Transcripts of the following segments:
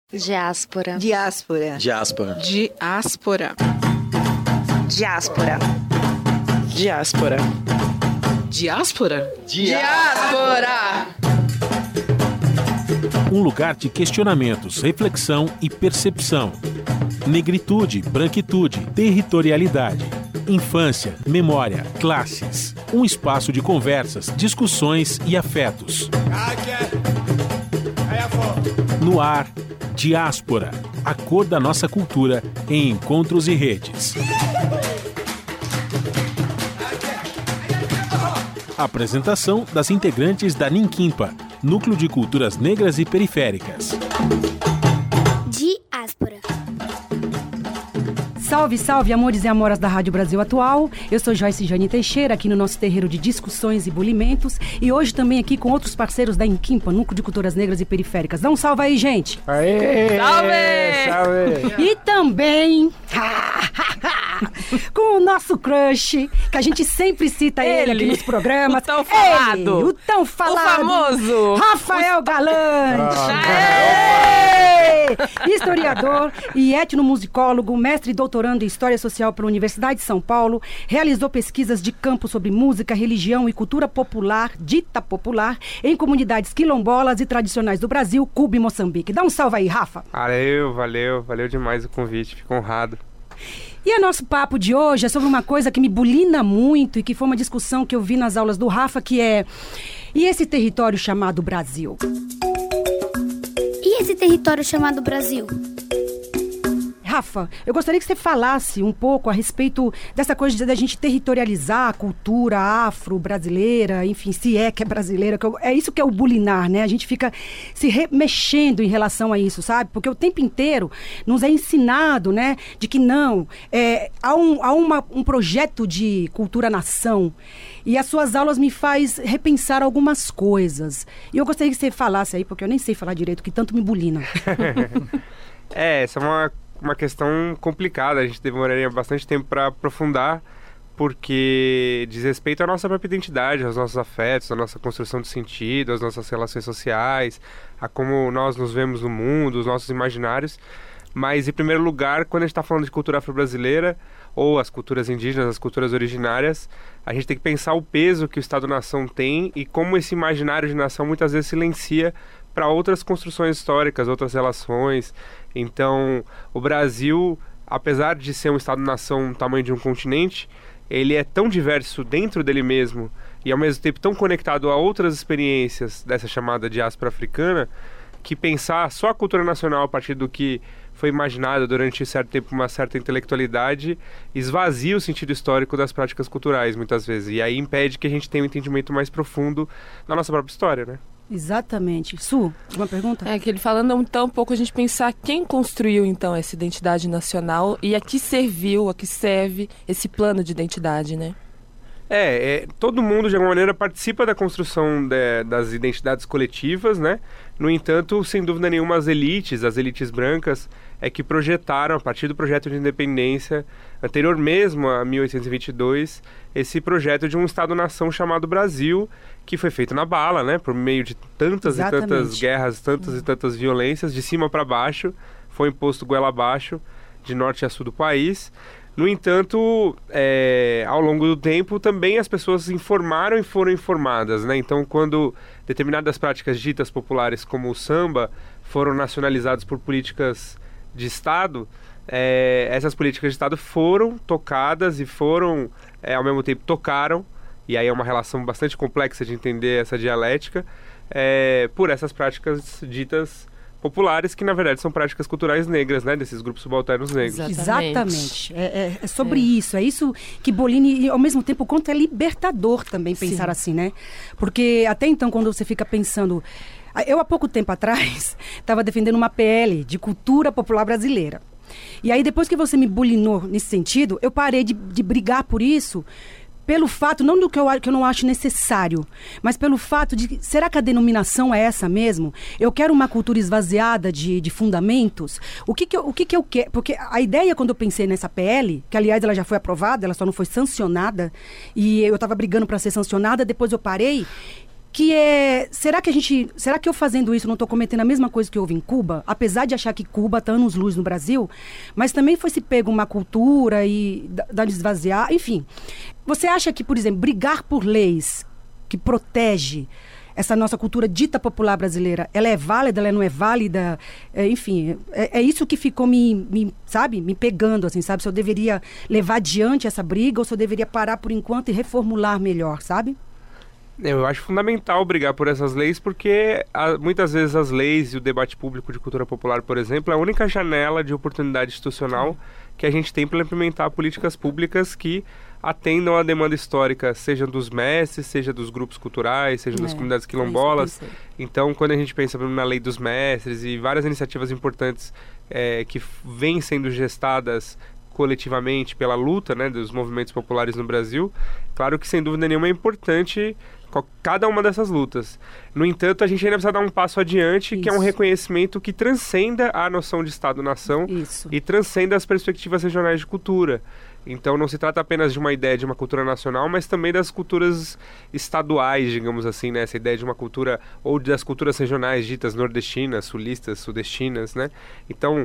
Diáspora. Diáspora. Diáspora. Diáspora. Diáspora. Diáspora. Diáspora? Diáspora! Um lugar de questionamentos, reflexão e percepção. Negritude, branquitude, territorialidade. Infância, memória, classes. Um espaço de conversas, discussões e afetos. No ar, Diáspora, a cor da nossa cultura em encontros e redes. Apresentação das integrantes da Ninquimpa, Núcleo de Culturas Negras e Periféricas. Diáspora. Salve, salve, amores e amoras da Rádio Brasil Atual. Eu sou Joyce Jane Teixeira, aqui no nosso terreiro de discussões e bulimentos. E hoje também aqui com outros parceiros da Ninquimpa, Núcleo de Culturas Negras e Periféricas. Dá um salve aí, gente. Aê! Salve! Salve! E também com o nosso crush, que a gente sempre cita ele aqui nos programas. O tão falado. Ele, o tão falado. O famoso. Rafael Galante. Historiador e etnomusicólogo, mestre e doutorando em História Social pela Universidade de São Paulo, realizou pesquisas de campo sobre música, religião e cultura popular, dita popular, em comunidades quilombolas e tradicionais do Brasil, Cuba e Moçambique. Dá um salve aí, Rafa. Valeu demais o convite, fico honrado. E o nosso papo de hoje é sobre uma coisa que me bulina muito e que foi uma discussão que eu vi nas aulas do Rafa, que é: e esse território chamado Brasil? E esse território chamado Brasil? Rafa, eu gostaria que você falasse um pouco a respeito dessa coisa da gente territorializar a cultura afro-brasileira, enfim, se é que é brasileira, é isso que é o bulinar, né? A gente fica se mexendo em relação a isso, sabe? Porque o tempo inteiro nos é ensinado, né, de que não, há um projeto de cultura-nação, e as suas aulas me faz repensar algumas coisas. E eu gostaria que você falasse aí, porque eu nem sei falar direito, que tanto me bulina. Essa é uma questão complicada, a gente demoraria bastante tempo para aprofundar, porque diz respeito à nossa própria identidade, aos nossos afetos, à nossa construção de sentido, às nossas relações sociais, a como nós nos vemos no mundo, os nossos imaginários. Mas, em primeiro lugar, quando a gente está falando de cultura afro-brasileira, ou as culturas indígenas, as culturas originárias, a gente tem que pensar o peso que o Estado-nação tem e como esse imaginário de nação muitas vezes silencia para outras construções históricas, outras relações. Então, o Brasil, apesar de ser um Estado-nação do tamanho de um continente, ele é tão diverso dentro dele mesmo e, ao mesmo tempo, tão conectado a outras experiências dessa chamada diáspora africana, que pensar só a cultura nacional a partir do que foi imaginado durante certo tempo, uma certa intelectualidade, esvazia o sentido histórico das práticas culturais, muitas vezes. E aí impede que a gente tenha um entendimento mais profundo da nossa própria história, né? Exatamente. Su, uma pergunta? Que ele falando então um pouco a gente pensar quem construiu então essa identidade nacional e a que serviu, a que serve esse plano de identidade, né? Todo mundo de alguma maneira participa da construção das identidades coletivas, né? No entanto, sem dúvida nenhuma, as elites brancas, que projetaram, a partir do projeto de independência, anterior mesmo a 1822, esse projeto de um Estado-nação chamado Brasil, que foi feito na bala, né? Por meio de tantas e tantas guerras, tantas e tantas violências, de cima para baixo, foi imposto goela abaixo, de norte a sul do país. No entanto, ao longo do tempo, também as pessoas se informaram e foram informadas, né? Então, quando determinadas práticas ditas populares, como o samba, foram nacionalizadas por políticas de Estado, essas políticas de Estado foram tocadas e foram, ao mesmo tempo, tocaram, e aí é uma relação bastante complexa de entender essa dialética, por essas práticas ditas populares, que na verdade são práticas culturais negras, né, desses grupos subalternos negros. Exatamente. É sobre isso, é isso que Bolini, e ao mesmo tempo, quanto é libertador também pensar Sim. assim, né? Porque até então, quando você fica pensando... Eu, há pouco tempo atrás, estava defendendo uma PL de cultura popular brasileira. E aí, depois que você me bulinou nesse sentido, eu parei de brigar por isso, pelo fato, não do que eu não acho necessário, mas pelo fato de, será que a denominação é essa mesmo? Eu quero uma cultura esvaziada de fundamentos? O que eu quero? Porque a ideia, quando eu pensei nessa PL, que aliás ela já foi aprovada, ela só não foi sancionada, e eu estava brigando para ser sancionada, depois eu parei, que é... Será que eu fazendo isso não estou cometendo a mesma coisa que houve em Cuba? Apesar de achar que Cuba está anos-luz no Brasil, mas também foi se pego uma cultura e da esvaziar, enfim. Você acha que, por exemplo, brigar por leis que protege essa nossa cultura dita popular brasileira, ela é válida, ela não é válida? Enfim, é isso que ficou me pegando, assim, sabe? Se eu deveria levar adiante essa briga ou se eu deveria parar por enquanto e reformular melhor, sabe? Eu acho fundamental brigar por essas leis porque muitas vezes as leis e o debate público de cultura popular, por exemplo, é a única janela de oportunidade institucional que a gente tem para implementar políticas públicas que atendam à demanda histórica, seja dos mestres, seja dos grupos culturais, seja das comunidades quilombolas. Então, quando a gente pensa na lei dos mestres e várias iniciativas importantes que vêm sendo gestadas coletivamente pela luta, né, dos movimentos populares no Brasil, claro que sem dúvida nenhuma é importante cada uma dessas lutas. No entanto, a gente ainda precisa dar um passo adiante, que é um reconhecimento que transcenda a noção de Estado-nação e transcenda as perspectivas regionais de cultura. Então não se trata apenas de uma ideia de uma cultura nacional, mas também das culturas estaduais, digamos assim, né? Essa ideia de uma cultura, ou das culturas regionais ditas nordestinas, sulistas, sudestinas, né? Então,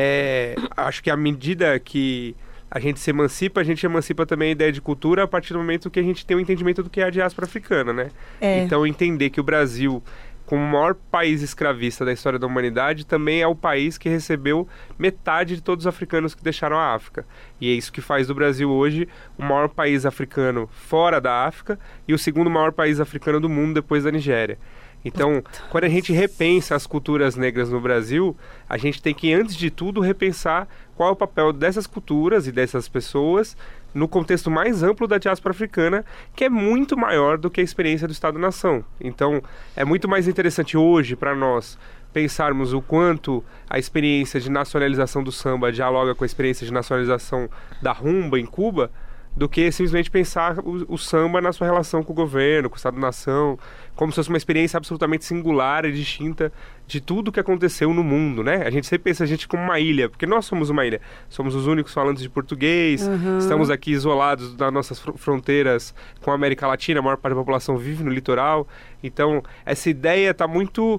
acho que à medida que a gente emancipa também a ideia de cultura a partir do momento que a gente tem um entendimento do que é a diáspora africana, né? Então entender que o Brasil, como o maior país escravista da história da humanidade, também é o país que recebeu metade de todos os africanos que deixaram a África. E é isso que faz do Brasil hoje o maior país africano fora da África e o segundo maior país africano do mundo depois da Nigéria. Então, quando a gente repensa as culturas negras no Brasil, a gente tem que, antes de tudo, repensar qual é o papel dessas culturas e dessas pessoas no contexto mais amplo da diáspora africana, que é muito maior do que a experiência do Estado-nação. Então, é muito mais interessante hoje para nós pensarmos o quanto a experiência de nacionalização do samba dialoga com a experiência de nacionalização da rumba em Cuba, do que simplesmente pensar o samba na sua relação com o governo, com o Estado-nação, como se fosse uma experiência absolutamente singular e distinta de tudo que aconteceu no mundo, né? A gente sempre pensa a gente como uma ilha, porque nós somos uma ilha. Somos os únicos falantes de português, estamos aqui isolados das nossas fronteiras com a América Latina, a maior parte da população vive no litoral. Então, essa ideia está muito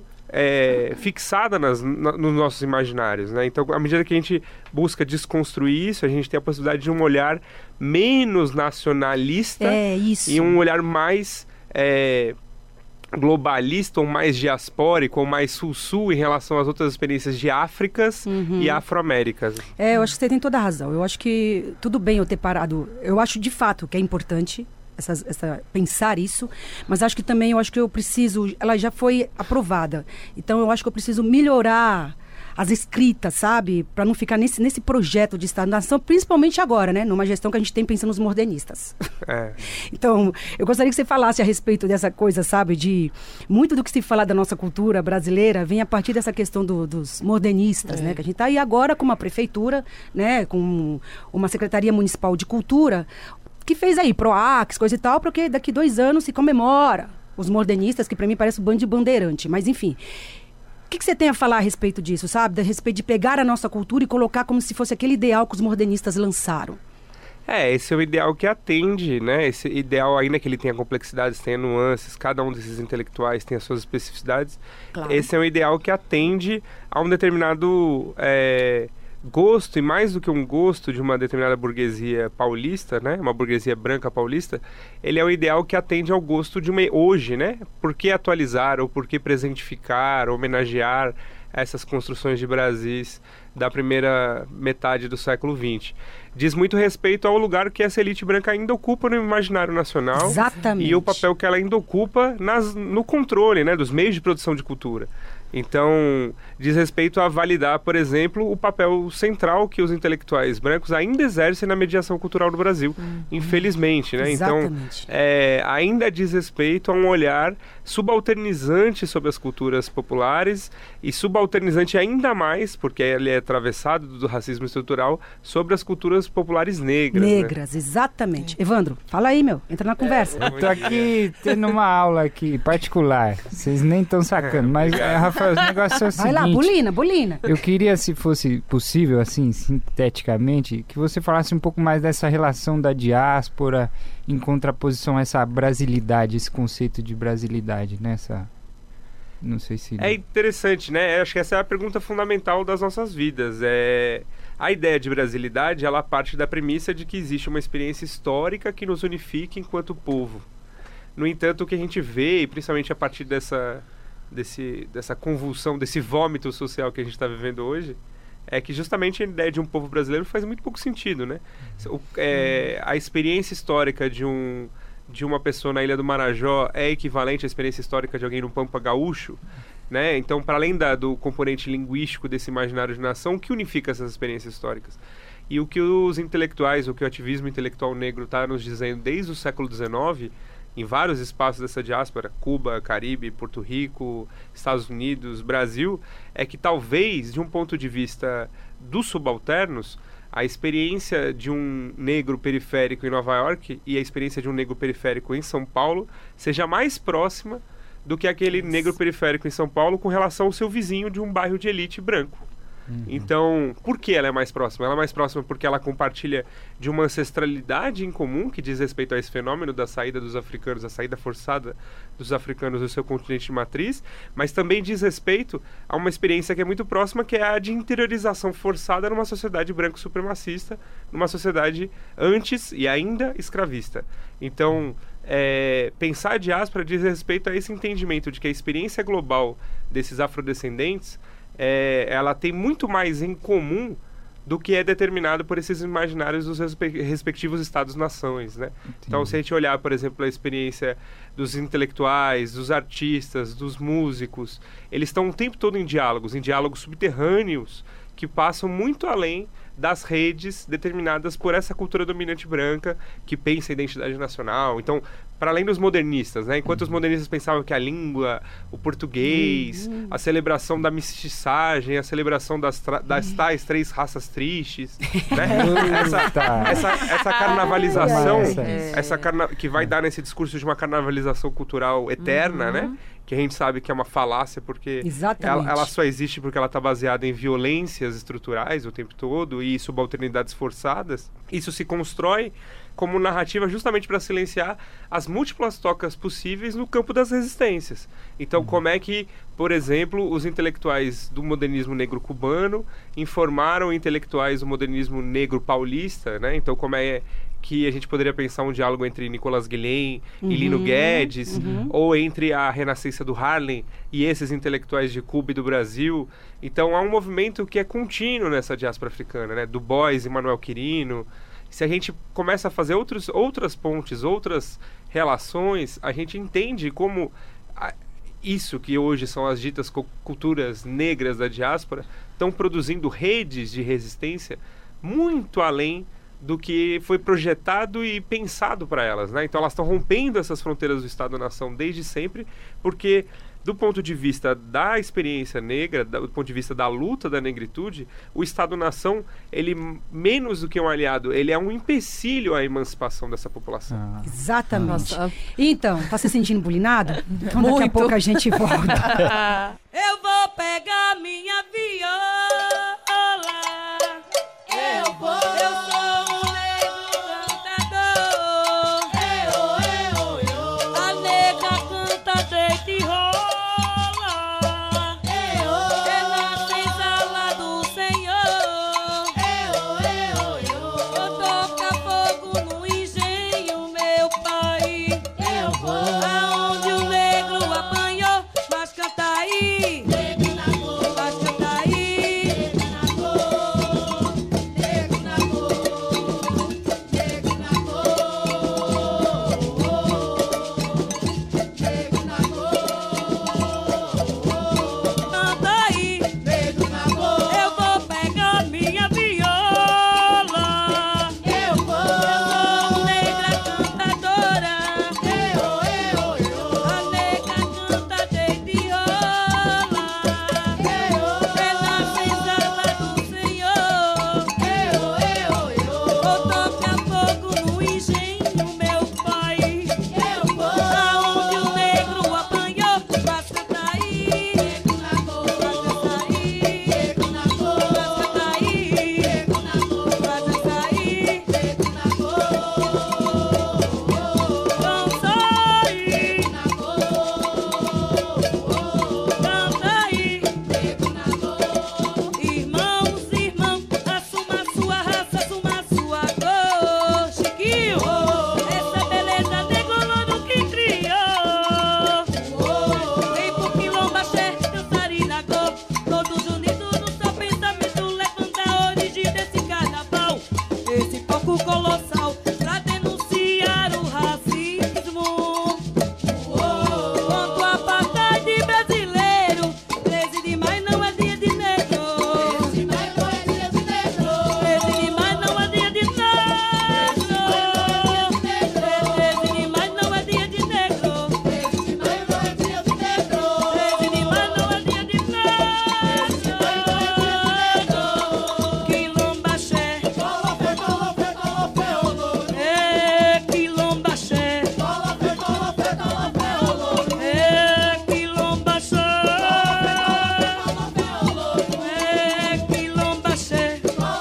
fixada nos nossos imaginários, né? Então, à medida que a gente busca desconstruir isso, a gente tem a possibilidade de um olhar menos nacionalista e um olhar mais globalista, ou mais diaspórico, ou mais sul-sul em relação às outras experiências de Áfricas e Afro-Américas. Eu acho que você tem toda a razão. Eu acho que tudo bem eu ter parado. Eu acho de fato que é importante pensar isso, mas acho que também eu preciso, ela já foi aprovada, então eu acho que eu preciso melhorar as escritas, sabe? Para não ficar nesse projeto de Estado-nação, principalmente agora, né? Numa gestão que a gente tem pensando nos modernistas. Então, eu gostaria que você falasse a respeito dessa coisa, sabe? De muito do que se fala da nossa cultura brasileira vem a partir dessa questão dos modernistas, né? Que a gente está aí agora com uma prefeitura, né? Com uma Secretaria Municipal de Cultura, que fez aí PROACs, coisa e tal, porque daqui 2 anos se comemora os modernistas, que para mim parece um bando de bandeirante, mas enfim. O que você tem a falar a respeito disso, sabe? A respeito de pegar a nossa cultura e colocar como se fosse aquele ideal que os modernistas lançaram. Esse é o ideal que atende, né? Esse ideal, ainda que ele tenha complexidades, tenha nuances, cada um desses intelectuais tem as suas especificidades. Claro. Esse é um ideal que atende a um determinado gosto, e mais do que um gosto de uma determinada burguesia paulista, né? Uma burguesia branca paulista, ele é o ideal que atende ao gosto de hoje, né? Por que atualizar, ou por que presentificar, homenagear essas construções de Brasis da primeira metade do século XX. Diz muito respeito ao lugar que essa elite branca ainda ocupa no imaginário nacional. Exatamente. E o papel que ela ainda ocupa no controle, né, dos meios de produção de cultura. Então, diz respeito a validar, por exemplo, o papel central que os intelectuais brancos ainda exercem na mediação cultural do Brasil, infelizmente, né? Exatamente. Então, ainda diz respeito a um olhar subalternizante sobre as culturas populares e subalternizante ainda mais, porque ele é atravessado do racismo estrutural, sobre as culturas populares negras. Negras, né? Exatamente. Evandro, fala aí, entra na conversa. Eu tô aqui tendo uma aula aqui particular, vocês nem estão sacando, mas Rafael Rafael, o negócio é o seguinte... Vai lá, bolina. Eu queria, se fosse possível, assim, sinteticamente, que você falasse um pouco mais dessa relação da diáspora em contraposição a essa brasilidade, esse conceito de brasilidade, né? Não sei se... É interessante, né? Eu acho que essa é a pergunta fundamental das nossas vidas. A ideia de brasilidade, ela parte da premissa de que existe uma experiência histórica que nos unifique enquanto povo. No entanto, o que a gente vê, e principalmente a partir dessa convulsão, desse vômito social que a gente está vivendo hoje, é que justamente a ideia de um povo brasileiro faz muito pouco sentido, né? A experiência histórica de uma pessoa na Ilha do Marajó é equivalente à experiência histórica de alguém no Pampa Gaúcho, né? Então, para além do componente linguístico desse imaginário de nação, o que unifica essas experiências históricas? E o que os intelectuais, o que o ativismo intelectual negro está nos dizendo desde o século XIX, em vários espaços dessa diáspora, Cuba, Caribe, Porto Rico, Estados Unidos, Brasil, é que talvez, de um ponto de vista dos subalternos, a experiência de um negro periférico em Nova York e a experiência de um negro periférico em São Paulo seja mais próxima do que aquele negro periférico em São Paulo com relação ao seu vizinho de um bairro de elite branco. Então, por que ela é mais próxima? Ela é mais próxima porque ela compartilha de uma ancestralidade em comum que diz respeito a esse fenômeno da saída dos africanos, a saída forçada dos africanos do seu continente de matriz, mas também diz respeito a uma experiência que é muito próxima, que é a de interiorização forçada numa sociedade branco-supremacista, numa sociedade antes e ainda escravista. Então, pensar a diáspora diz respeito a esse entendimento de que a experiência global desses afrodescendentes ela tem muito mais em comum do que é determinado por esses imaginários dos respectivos estados-nações, né? Então, se a gente olhar, por exemplo, a experiência dos intelectuais, dos artistas, dos músicos, eles estão o tempo todo em diálogos subterrâneos, que passam muito além das redes determinadas por essa cultura dominante branca que pensa a identidade nacional. Então, para além dos modernistas, né? Enquanto os modernistas pensavam que a língua, o português, a celebração da mestiçagem, a celebração das tais 3 raças tristes, né? essa carnavalização, que vai dar nesse discurso de uma carnavalização cultural eterna, né? Que a gente sabe que é uma falácia, porque ela só existe porque ela está baseada em violências estruturais o tempo todo e subalternidades forçadas. Isso se constrói como narrativa justamente para silenciar as múltiplas trocas possíveis no campo das resistências. Então, como é que, por exemplo, os intelectuais do modernismo negro cubano informaram intelectuais do modernismo negro paulista, né? Então, como é que a gente poderia pensar um diálogo entre Nicolas Guilhem e Lino Guedes, ou entre a renascença do Harlem e esses intelectuais de Cuba e do Brasil. Então, há um movimento que é contínuo nessa diáspora africana, né? Du Bois e Manuel Quirino. Se a gente começa a fazer outras pontes, outras relações, a gente entende como isso que hoje são as ditas culturas negras da diáspora estão produzindo redes de resistência muito além do que foi projetado e pensado para elas, né? Então elas estão rompendo essas fronteiras do Estado-nação desde sempre, porque do ponto de vista da experiência negra, do ponto de vista da luta da negritude, o Estado-nação, ele, menos do que um aliado, ele é um empecilho à emancipação dessa população. Exatamente. Então, tá se sentindo bulinado? Então daqui a pouco a gente volta. Eu vou pegar minha viola. Eu sou um negro cantador. A nega canta deita rola. palco colossal pra denunciar o racismo. Contra o apartheid brasileiro, 13 de maio não é dia de negro. 13 de maio não é dia de negro. 13 de maio não é dia de negro. 13 de maio não é dia de negro. 13 de maio não é dia de negro. 13 de maio não é dia de negro. Quilombaxé, é quilombaxé, é quilombaxé, é quilombaxé.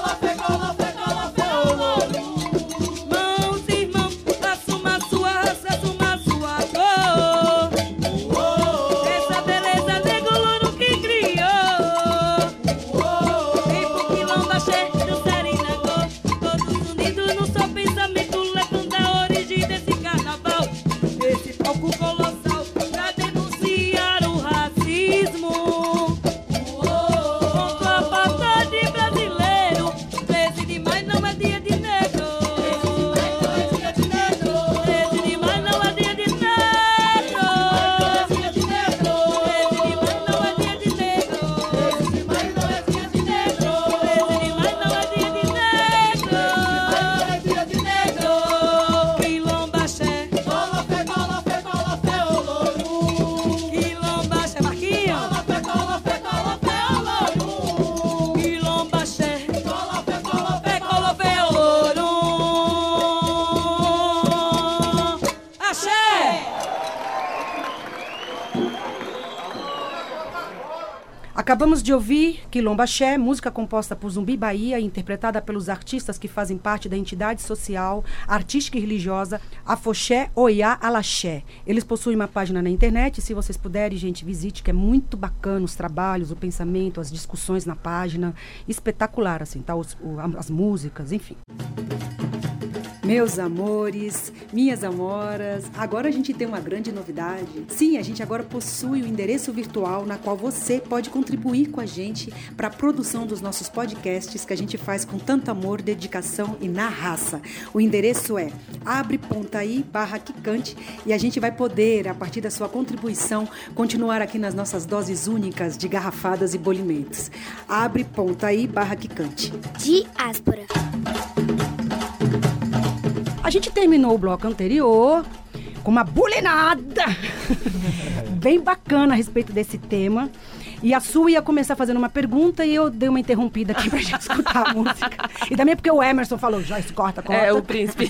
Mãos, irmãos, assuma sua raça, assuma sua cor. Essa beleza negro louro que criou. Vem pro quilombaxé, dançar e negou. Todos unidos no só pensamento, levando a origem desse carnaval. Esse palco colossal pra denunciar o racismo. Contra o apartheid brasileiro, 13 de maio não é dia de negro. 13 de maio não é dia de negro. 13 de maio não é dia de negro. 13 de maio não é dia de negro. 13 de maio não é dia de negro. Quilombaxé, quilombaxé, Marquinho. Quilombaxé, colofé, ouro. Axé! Acabamos de ouvir Quilombaxé, música composta por Zumbi Bahia e interpretada pelos artistas que fazem parte da entidade social, artística e religiosa Afoxé Oiá Alaxé. Eles possuem uma página na internet, se vocês puderem, gente, visite, que é muito bacana os trabalhos, o pensamento, as discussões na página. Espetacular, assim, tá? As músicas, enfim. Meus amores, minhas amoras, agora a gente tem uma grande novidade. Sim, a gente agora possui o endereço virtual na qual você pode contribuir com a gente para a produção dos nossos podcasts que a gente faz com tanto amor, dedicação e na raça. O endereço é abre.ai/quicante e a gente vai poder, a partir da sua contribuição, continuar aqui nas nossas doses únicas de garrafadas e bolimentos. abre.ai/quicante. Diáspora. A gente terminou o bloco anterior com uma bulinada bem bacana a respeito desse tema. E a Su ia começar fazendo uma pergunta e eu dei uma interrompida aqui pra gente escutar a música. E também porque o Emerson falou, Joyce, corta. É, o príncipe.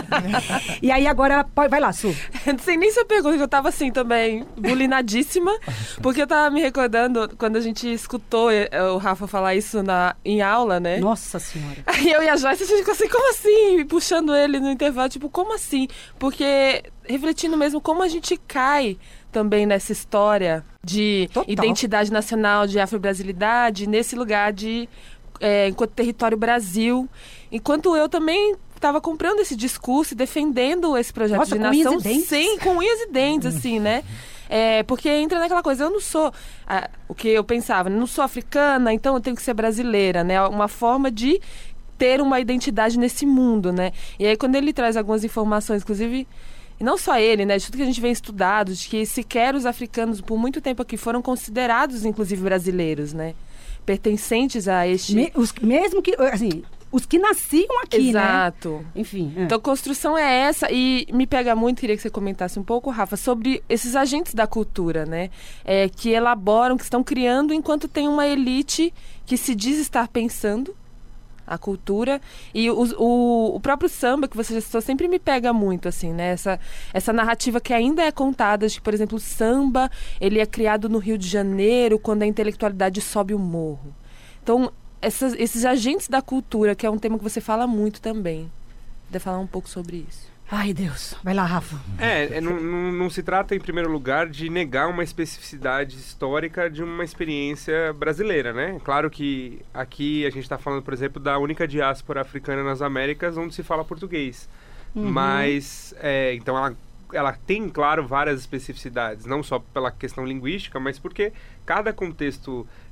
E aí agora, vai lá, Su. Não sei nem se eu pergunto, eu tava assim também, bulinadíssima, porque eu tava me recordando quando a gente escutou o Rafa falar isso em aula, né? Nossa Senhora. Aí eu e a Joyce, a gente ficou assim, como assim? Puxando ele no intervalo, tipo, como assim? Porque refletindo mesmo como a gente cai também nessa história de Total. identidade nacional, de afro-brasilidade, nesse lugar de enquanto território Brasil. Enquanto eu também estava comprando esse discurso e defendendo esse projeto Nossa, de com unhas nação, e dentes. sim, com unhas e dentes, assim, né? Porque entra naquela coisa, eu não sou o que eu pensava, não sou africana, então eu tenho que ser brasileira, né? Uma forma de ter uma identidade nesse mundo, né? E aí quando ele traz algumas informações, inclusive, e não só ele, né? De tudo que a gente vem estudado, de que sequer os africanos, por muito tempo aqui, foram considerados, inclusive, brasileiros, né? Pertencentes a este... Mesmo que, assim, os que nasciam aqui, Exato. né? Enfim. Então, a construção é essa. E me pega muito, queria que você comentasse um pouco, Rafa, sobre esses agentes da cultura, né? Que elaboram, que estão criando, enquanto tem uma elite que se diz estar pensando a cultura. E o próprio samba, que você já citou, sempre me pega muito, assim, né? Essa narrativa que ainda é contada, de que, por exemplo, o samba, ele é criado no Rio de Janeiro, quando a intelectualidade sobe o morro. Então, esses agentes da cultura, que é um tema que você fala muito também. Deve falar um pouco sobre isso. Ai, Deus. Vai lá, Rafa. Não se trata, em primeiro lugar, de negar uma especificidade histórica de uma experiência brasileira, né? Claro que aqui a gente está falando, por exemplo, da única diáspora africana nas Américas onde se fala português. Mas, então ela tem, claro, várias especificidades, não só pela questão linguística, mas porque cada contexto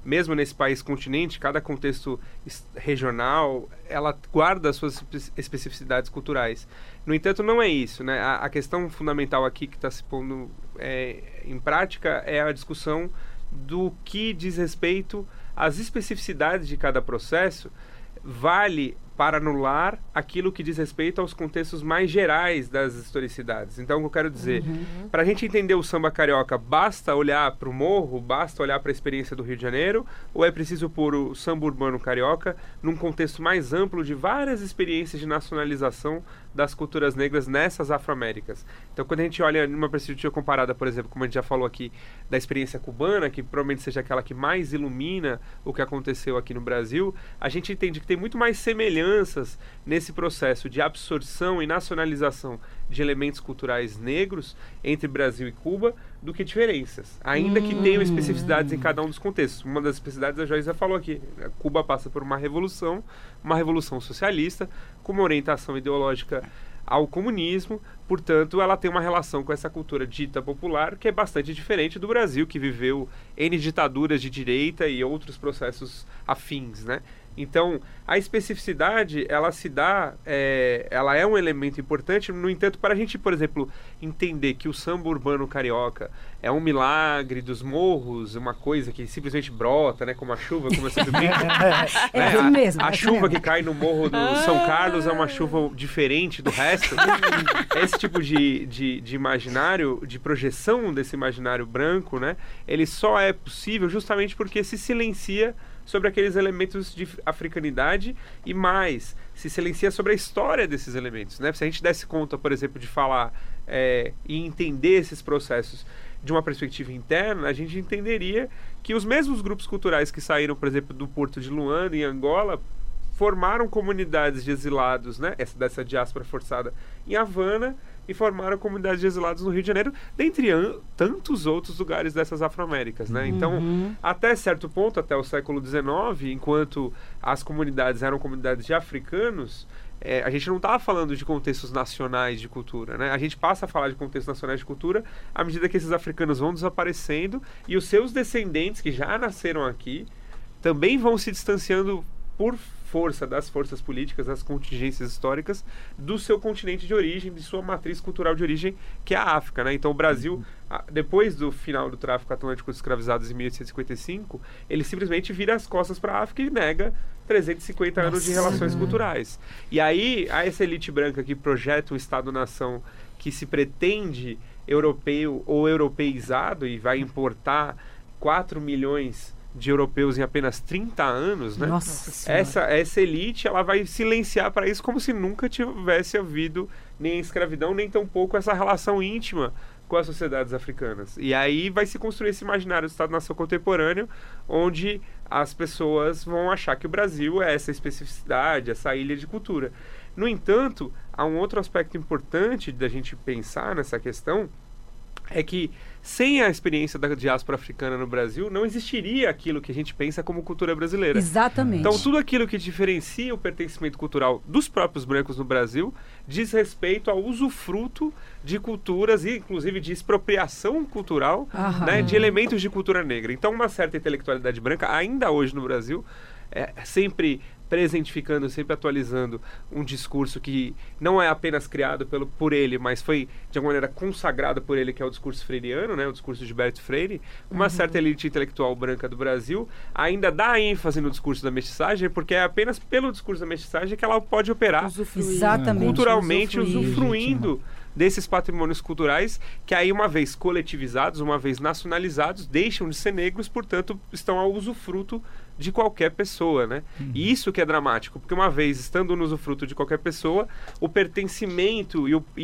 mesmo nesse país continente, cada contexto regional, ela guarda as suas especificidades culturais. No entanto, não é isso, né? A questão fundamental aqui que está se pondo em prática é a discussão do que diz respeito às especificidades de cada processo, vale para anular aquilo que diz respeito aos contextos mais gerais das historicidades. Então, o que eu quero dizer, para a gente entender o samba carioca, basta olhar para o morro, basta olhar para a experiência do Rio de Janeiro, ou é preciso pôr o samba urbano carioca num contexto mais amplo de várias experiências de nacionalização das culturas negras nessas Afro-Américas? Então, quando a gente olha numa perspectiva comparada, por exemplo, como a gente já falou aqui, da experiência cubana, que provavelmente seja aquela que mais ilumina o que aconteceu aqui no Brasil, a gente entende que tem muito mais semelhanças nesse processo de absorção e nacionalização de elementos culturais negros entre Brasil e Cuba do que diferenças, ainda que tenham especificidades em cada um dos contextos. Uma das especificidades a Joyce já falou aqui, Cuba passa por uma revolução socialista, com uma orientação ideológica ao comunismo, portanto, ela tem uma relação com essa cultura dita popular que é bastante diferente do Brasil, que viveu N ditaduras de direita e outros processos afins, né? Então, a especificidade, ela se dá, ela é um elemento importante, no entanto, para a gente, por exemplo, entender que o samba urbano carioca é um milagre dos morros, uma coisa que simplesmente brota, né, como a chuva, como eu sempre brinco. É assim mesmo. A chuva que cai no morro do São Carlos é uma chuva diferente do resto. Esse tipo de imaginário, de projeção desse imaginário branco, né, ele só é possível justamente porque se silencia sobre aqueles elementos de africanidade e mais, se silencia sobre a história desses elementos, né? Se a gente desse conta, por exemplo, de falar e entender esses processos de uma perspectiva interna, a gente entenderia que os mesmos grupos culturais que saíram, por exemplo, do Porto de Luanda, em Angola, formaram comunidades de exilados, né? Dessa diáspora forçada em Havana, e formaram comunidades de exilados no Rio de Janeiro, dentre tantos outros lugares dessas Afro-Américas, né? Então, até certo ponto, até o século XIX, enquanto as comunidades eram comunidades de africanos, a gente não estava falando de contextos nacionais de cultura, né? A gente passa a falar de contextos nacionais de cultura à medida que esses africanos vão desaparecendo e os seus descendentes, que já nasceram aqui, também vão se distanciando por força das forças políticas, das contingências históricas do seu continente de origem, de sua matriz cultural de origem, que é a África, né? Então o Brasil, depois do final do tráfico atlântico dos escravizados em 1855, ele simplesmente vira as costas para a África e nega 350 anos de relações culturais. E aí, essa elite branca que projeta o Estado-nação que se pretende europeu ou europeizado e vai importar 4 milhões de europeus em apenas 30 anos, né? Nossa essa elite, ela vai silenciar para isso como se nunca tivesse havido nem escravidão, nem tampouco essa relação íntima com as sociedades africanas. E aí vai se construir esse imaginário do Estado-nação contemporâneo, onde as pessoas vão achar que o Brasil é essa especificidade, essa ilha de cultura. No entanto, há um outro aspecto importante da gente pensar nessa questão, é que sem a experiência da diáspora africana no Brasil, não existiria aquilo que a gente pensa como cultura brasileira. Exatamente. Então, tudo aquilo que diferencia o pertencimento cultural dos próprios brancos no Brasil diz respeito ao usufruto de culturas e, inclusive, de expropriação cultural, né, de elementos de cultura negra. Então, uma certa intelectualidade branca, ainda hoje no Brasil, sempre presentificando, sempre atualizando um discurso que não é apenas criado por ele, mas foi de alguma maneira consagrado por ele, que é o discurso freiriano, né, o discurso de Gilberto Freire. Uma certa elite intelectual branca do Brasil ainda dá ênfase no discurso da mestiçagem, porque é apenas pelo discurso da mestiçagem que ela pode operar culturalmente, usufruindo desses patrimônios culturais que aí, uma vez coletivizados, uma vez nacionalizados, deixam de ser negros, portanto, estão ao usufruto de qualquer pessoa, né? E isso que é dramático, porque uma vez estando no usufruto de qualquer pessoa, o pertencimento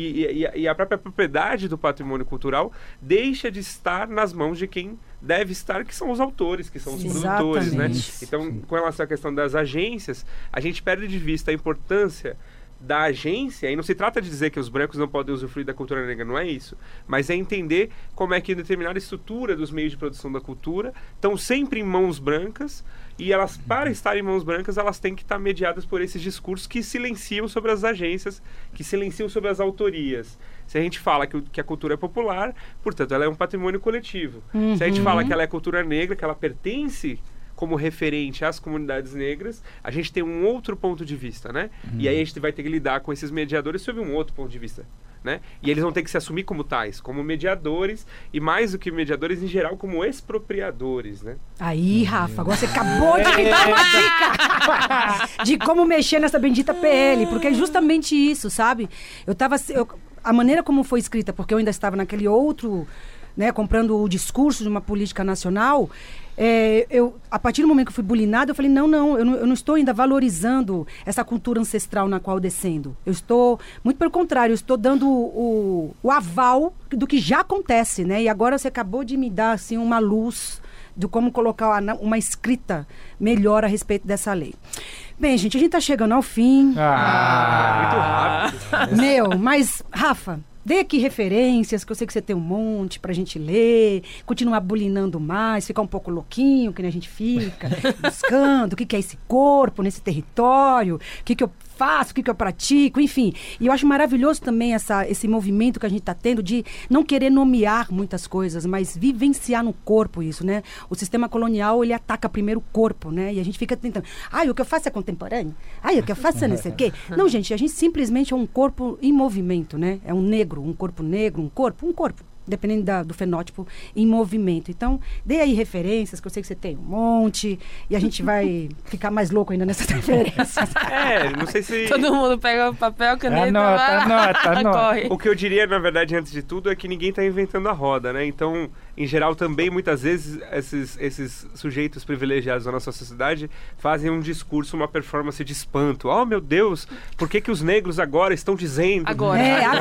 e a própria propriedade do patrimônio cultural deixa de estar nas mãos de quem deve estar, que são os autores, que são os produtores, né? Então, com relação à questão das agências, a gente perde de vista a importância da agência, e não se trata de dizer que os brancos não podem usufruir da cultura negra, não é isso, mas é entender como é que determinada estrutura dos meios de produção da cultura estão sempre em mãos brancas, e elas, para estar em mãos brancas, elas têm que estar mediadas por esses discursos que silenciam sobre as agências, que silenciam sobre as autorias. Se a gente fala que a cultura é popular, portanto, ela é um patrimônio coletivo. Se a gente fala que ela é cultura negra, que ela pertence como referente às comunidades negras, a gente tem um outro ponto de vista, né? E aí a gente vai ter que lidar com esses mediadores sob um outro ponto de vista, né? E eles vão ter que se assumir como tais, como mediadores, e mais do que mediadores, em geral, como expropriadores, né? Aí, Rafa, agora você acabou de me dar uma dica de como mexer nessa bendita PL, porque é justamente isso, sabe? A maneira como foi escrita, porque eu ainda estava naquele outro, né, comprando o discurso de uma política nacional, a partir do momento que eu fui bulinada, eu falei, eu não estou ainda valorizando essa cultura ancestral na qual eu descendo. Eu estou, muito pelo contrário, eu estou dando o aval do que já acontece, né? E agora você acabou de me dar, assim, uma luz de como colocar uma escrita melhor a respeito dessa lei. Bem, gente, a gente tá chegando ao fim. Muito rápido. Mas, Rafa, dê aqui referências, que eu sei que você tem um monte pra gente ler, continuar bulinando mais, ficar um pouco louquinho, que nem a gente fica, buscando o que é esse corpo nesse território, o que eu faço, o que eu pratico, enfim. E eu acho maravilhoso também esse movimento que a gente está tendo de não querer nomear muitas coisas, mas vivenciar no corpo isso, né? O sistema colonial, ele ataca primeiro o corpo, né? E a gente fica tentando, o que eu faço é contemporâneo? O que eu faço é não sei o quê? Não, gente, a gente simplesmente é um corpo em movimento, né? É um corpo negro, um corpo, dependendo do fenótipo, em movimento. Então, dê aí referências, que eu sei que você tem um monte, e a gente vai ficar mais louco ainda nessas referências. Não sei se... Todo mundo pega o papel, caneta, anota. corre. O que eu diria, na verdade, antes de tudo, é que ninguém está inventando a roda, né? Então, em geral, também, muitas vezes, esses sujeitos privilegiados da nossa sociedade fazem um discurso, uma performance de espanto. Oh, meu Deus, por que os negros agora estão dizendo... Agora.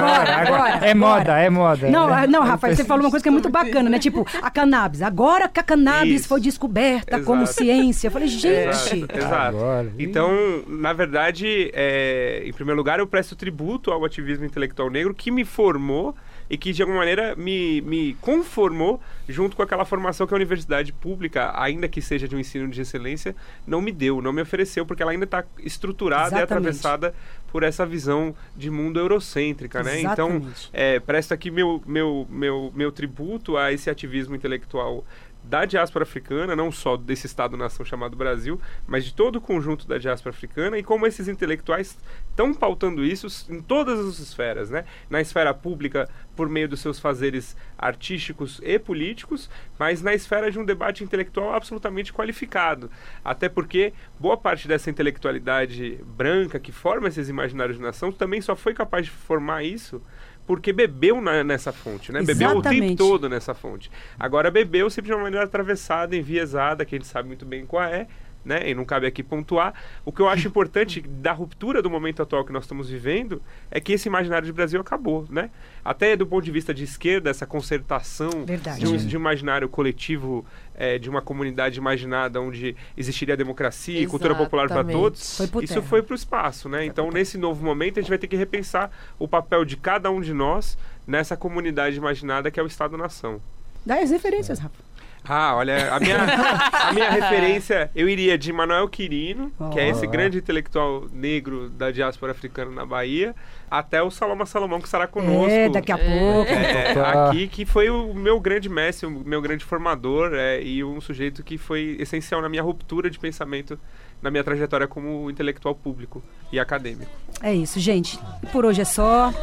É moda. Não, Rafael, você falou uma coisa que é muito bacana, né? Tipo, a cannabis. Agora que a cannabis foi descoberta como ciência. Eu falei, gente... Exato. Então, na verdade, em primeiro lugar, eu presto tributo ao ativismo intelectual negro que me formou e que, de alguma maneira, me conformou junto com aquela formação que a universidade pública, ainda que seja de um ensino de excelência, não me ofereceu, porque ela ainda está estruturada e atravessada por essa visão de mundo eurocêntrica, né? Exatamente. Então, presto aqui meu tributo a esse ativismo intelectual da diáspora africana, não só desse Estado-nação chamado Brasil, mas de todo o conjunto da diáspora africana, e como esses intelectuais estão pautando isso em todas as esferas, né? Na esfera pública, por meio dos seus fazeres artísticos e políticos, mas na esfera de um debate intelectual absolutamente qualificado. Até porque boa parte dessa intelectualidade branca que forma esses imaginários de nação também só foi capaz de formar isso porque bebeu nessa fonte, né? Bebeu o tempo todo nessa fonte. Agora bebeu sempre de uma maneira atravessada, enviesada, que a gente sabe muito bem qual é, né? E não cabe aqui pontuar. O que eu acho importante da ruptura do momento atual que nós estamos vivendo é que esse imaginário de Brasil acabou, né? Até do ponto de vista de esquerda, essa concertação de um imaginário coletivo, de uma comunidade imaginada onde existiria democracia e cultura popular para todos, isso foi para o espaço, né? Então, nesse novo momento, a gente vai ter que repensar o papel de cada um de nós nessa comunidade imaginada que é o Estado-nação. Dá as referências, Rafa. Olha, a minha referência, eu iria de Manuel Quirino, que é esse grande intelectual negro da diáspora africana na Bahia, até o Saloma Salomão, que estará conosco. Daqui a pouco. Aqui, que foi o meu grande mestre, o meu grande formador, e um sujeito que foi essencial na minha ruptura de pensamento, na minha trajetória como intelectual público e acadêmico. É isso, gente. Por hoje é só.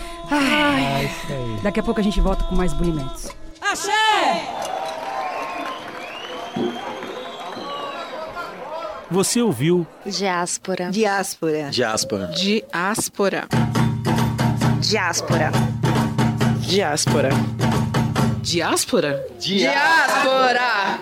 Daqui a pouco a gente volta com mais bulimentos. Axé! Você ouviu Diáspora. Diáspora. Diáspora. Diáspora. Diáspora. Diáspora. Diáspora. Diáspora.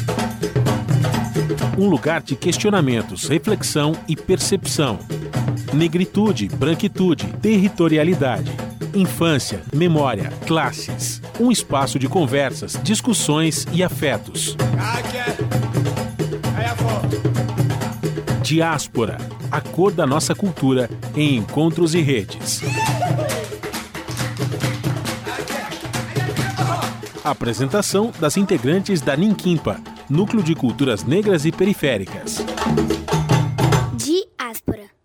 Um lugar de questionamentos, reflexão e percepção. Negritude, branquitude, territorialidade. Infância, memória, classes. Um espaço de conversas, discussões e afetos. Diáspora, a cor da nossa cultura em encontros e redes. Apresentação das integrantes da Ninquimpa, Núcleo de Culturas Negras e Periféricas. Diáspora.